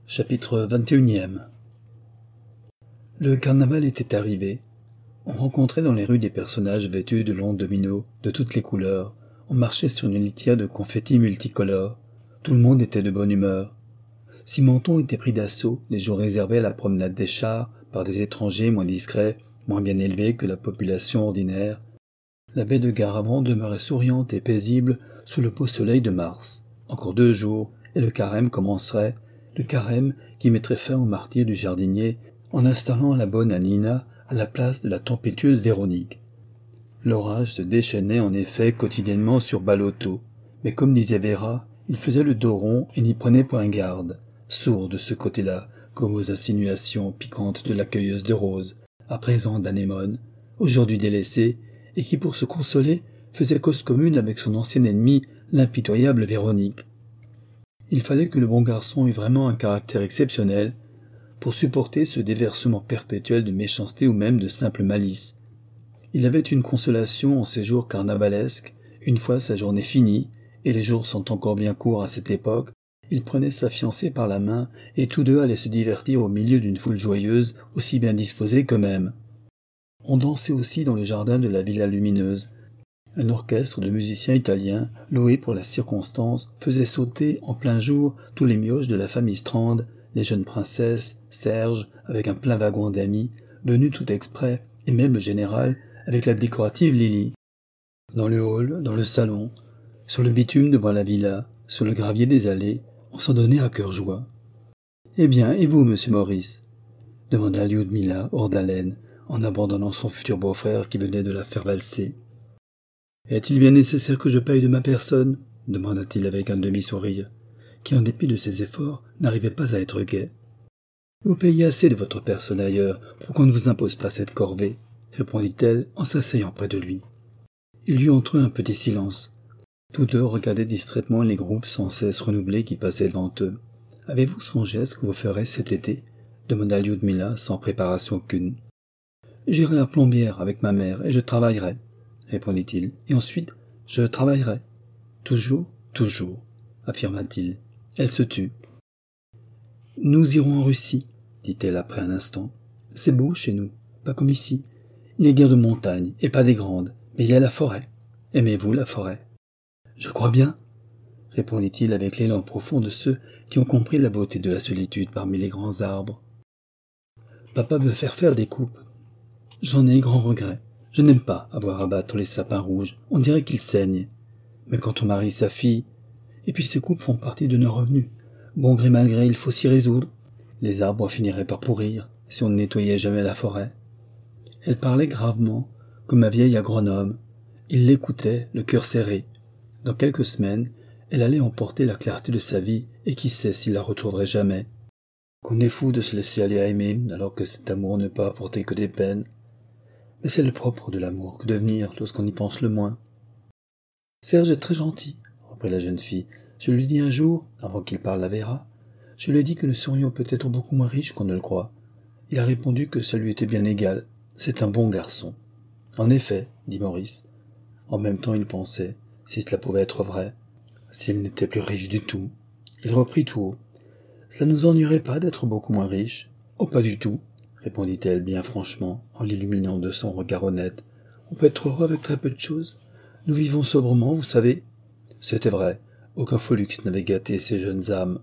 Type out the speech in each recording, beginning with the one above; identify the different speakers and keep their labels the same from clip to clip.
Speaker 1: Chapitre 21e. Le carnaval était arrivé. On rencontrait dans les rues des personnages vêtus de longs dominos de toutes les couleurs. On marchait sur une litière de confettis multicolores. Tout le monde était de bonne humeur. Si Menton était pris d'assaut les jours réservés à la promenade des chars par des étrangers moins discrets, moins bien élevés que la population ordinaire, la baie de Garavan demeurait souriante et paisible sous le beau soleil de mars. Encore 2 jours, et le carême commencerait, le carême qui mettrait fin au martyre du jardinier en installant la bonne Anina à la place de la tempétueuse Véronique. L'orage se déchaînait en effet quotidiennement sur Balotto, mais comme disait Véra, il faisait le dos rond et n'y prenait point garde, sourd de ce côté-là, comme aux insinuations piquantes de la cueilleuse de roses, à présent d'anémone, aujourd'hui délaissée, et qui pour se consoler faisait cause commune avec son ancien ennemi, l'impitoyable Véronique. Il fallait que le bon garçon eût vraiment un caractère exceptionnel pour supporter ce déversement perpétuel de méchanceté ou même de simple malice. Il avait une consolation en ces jours carnavalesques, une fois sa journée finie, et les jours sont encore bien courts à cette époque, il prenait sa fiancée par la main et tous deux allaient se divertir au milieu d'une foule joyeuse, aussi bien disposée qu'eux-mêmes. On dansait aussi dans le jardin de la Villa Lumineuse. Un orchestre de musiciens italiens, loué pour la circonstance, faisait sauter en plein jour tous les mioches de la famille Strand, les jeunes princesses, Serge, avec un plein wagon d'amis, venus tout exprès, et même le général, avec la décorative Lily. Dans le hall, dans le salon, sur le bitume devant la villa, sur le gravier des allées, on s'en donnait à cœur joie. « Eh bien, et vous, monsieur Maurice ?» demanda Lyudmila, hors d'haleine, en abandonnant son futur beau-frère qui venait de la faire valser. « Est-il bien nécessaire que je paye de ma personne ?» demanda-t-il avec un demi-sourire, qui, en dépit de ses efforts, n'arrivait pas à être gai. « Vous payez assez de votre personne ailleurs pour qu'on ne vous impose pas cette corvée, » répondit-elle en s'asseyant près de lui. Il y eut entre eux un petit silence. Tous deux regardaient distraitement les groupes sans cesse renouvelés qui passaient devant eux. « Avez-vous songé à ce que vous ferez cet été ?» demanda Lyudmila sans préparation aucune. « J'irai à Plombières avec ma mère et je travaillerai, » répondit-il. « Et ensuite, je travaillerai. »« Toujours, toujours, » affirma-t-il. Elle se tut. « Nous irons en Russie, » dit-elle après un instant. « C'est beau chez nous, pas comme ici. Il n'y a guère de montagnes, et pas des grandes, mais il y a la forêt. Aimez-vous la forêt ?»« Je crois bien, » répondit-il avec l'élan profond de ceux qui ont compris la beauté de la solitude parmi les grands arbres. « Papa veut faire des coupes. J'en ai grand regret. Je n'aime pas avoir à battre les sapins rouges, on dirait qu'ils saignent. Mais quand on marie sa fille, et puis ces coupes font partie de nos revenus. Bon gré mal gré, il faut s'y résoudre. Les arbres finiraient par pourrir, si on ne nettoyait jamais la forêt. » Elle parlait gravement, comme un vieil agronome. Il l'écoutait, le cœur serré. Dans quelques semaines, elle allait emporter la clarté de sa vie, et qui sait s'il la retrouverait jamais. Qu'on est fou de se laisser aller à aimer, alors que cet amour ne peut apporter que des peines. Mais c'est le propre de l'amour que de venir lorsqu'on y pense le moins. « Serge est très gentil, » reprit la jeune fille. « Je lui dis un jour, avant qu'il parle à Véra, je lui ai dit que nous serions peut-être beaucoup moins riches qu'on ne le croit. Il a répondu que ça lui était bien égal. C'est un bon garçon. »« En effet, » dit Maurice. En même temps il pensait, si cela pouvait être vrai, s'il n'était plus riche du tout. Il reprit tout haut. « Cela nous ennuierait pas d'être beaucoup moins riches ?»« Oh, pas du tout, » répondit-elle bien franchement, en l'illuminant de son regard honnête. « On peut être heureux avec très peu de choses. Nous vivons sobrement, vous savez. » C'était vrai, aucun faux luxe n'avait gâté ces jeunes âmes.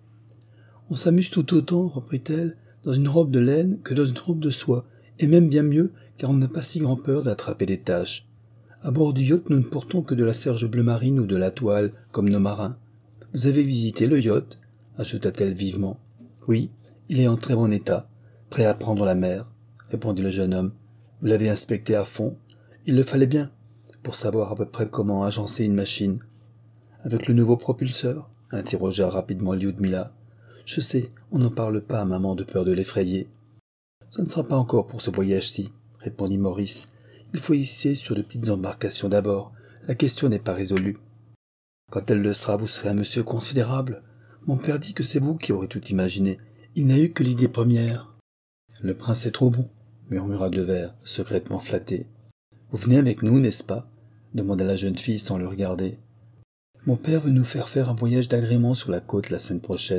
Speaker 1: « On s'amuse tout autant, reprit-elle, dans une robe de laine que dans une robe de soie, et même bien mieux, car on n'a pas si grand peur d'attraper des taches. À bord du yacht, nous ne portons que de la serge bleu marine ou de la toile, comme nos marins. Vous avez visité le yacht ?» ajouta-t-elle vivement. « Oui, il est en très bon état, prêt à prendre la mer, » répondit le jeune homme. « Vous l'avez inspecté à fond. Il le fallait bien, pour savoir à peu près comment agencer une machine. »« Avec le nouveau propulseur ?» interrogea rapidement Lyudmila. « Je sais, on n'en parle pas à maman de peur de l'effrayer. »« Ce ne sera pas encore pour ce voyage-ci, » répondit Maurice. « Il faut hisser sur de petites embarcations d'abord. La question n'est pas résolue. Quand elle le sera, vous serez un monsieur considérable. Mon père dit que c'est vous qui aurez tout imaginé. Il n'a eu que l'idée première. »« Le prince est trop bon, » murmura Devers, secrètement flatté. « Vous venez avec nous, n'est-ce pas ?» demanda la jeune fille sans le regarder. « Mon père veut nous faire un voyage d'agrément sur la côte la semaine prochaine,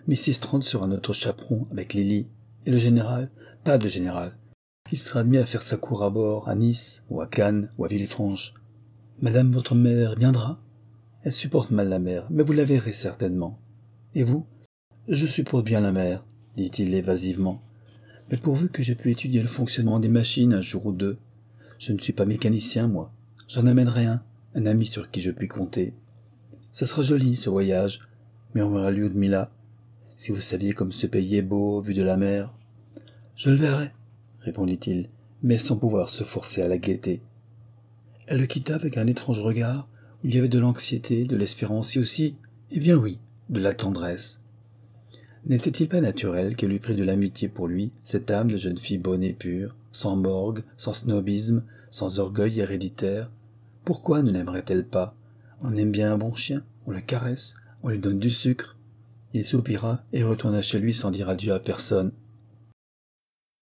Speaker 1: Mrs. Trent sera notre chaperon avec Lily. Et le général? Pas de général. Il sera admis à faire sa cour à bord, à Nice, ou à Cannes, ou à Villefranche. Madame votre mère viendra? Elle supporte mal la mer, mais vous la verrez certainement. Et vous? Je supporte bien la mer, dit-il évasivement. Mais pourvu que j'ai pu étudier le fonctionnement des machines un jour ou deux. Je ne suis pas mécanicien, moi. J'en amènerai un ami sur qui je puis compter. Ça sera joli, ce voyage, murmura Lyudmila. Si vous saviez comme ce pays est beau, vu de la mer. Je le verrai, répondit-il, mais sans pouvoir se forcer à la gaieté. Elle le quitta avec un étrange regard, où il y avait de l'anxiété, de l'espérance et aussi, eh bien oui, de la tendresse. N'était-il pas naturel qu'elle eût pris de l'amitié pour lui, cette âme de jeune fille bonne et pure, sans morgue, sans snobisme, sans orgueil héréditaire? Pourquoi ne l'aimerait-elle pas? On aime bien un bon chien, on le caresse, on lui donne du sucre. Il soupira et retourna chez lui sans dire adieu à personne.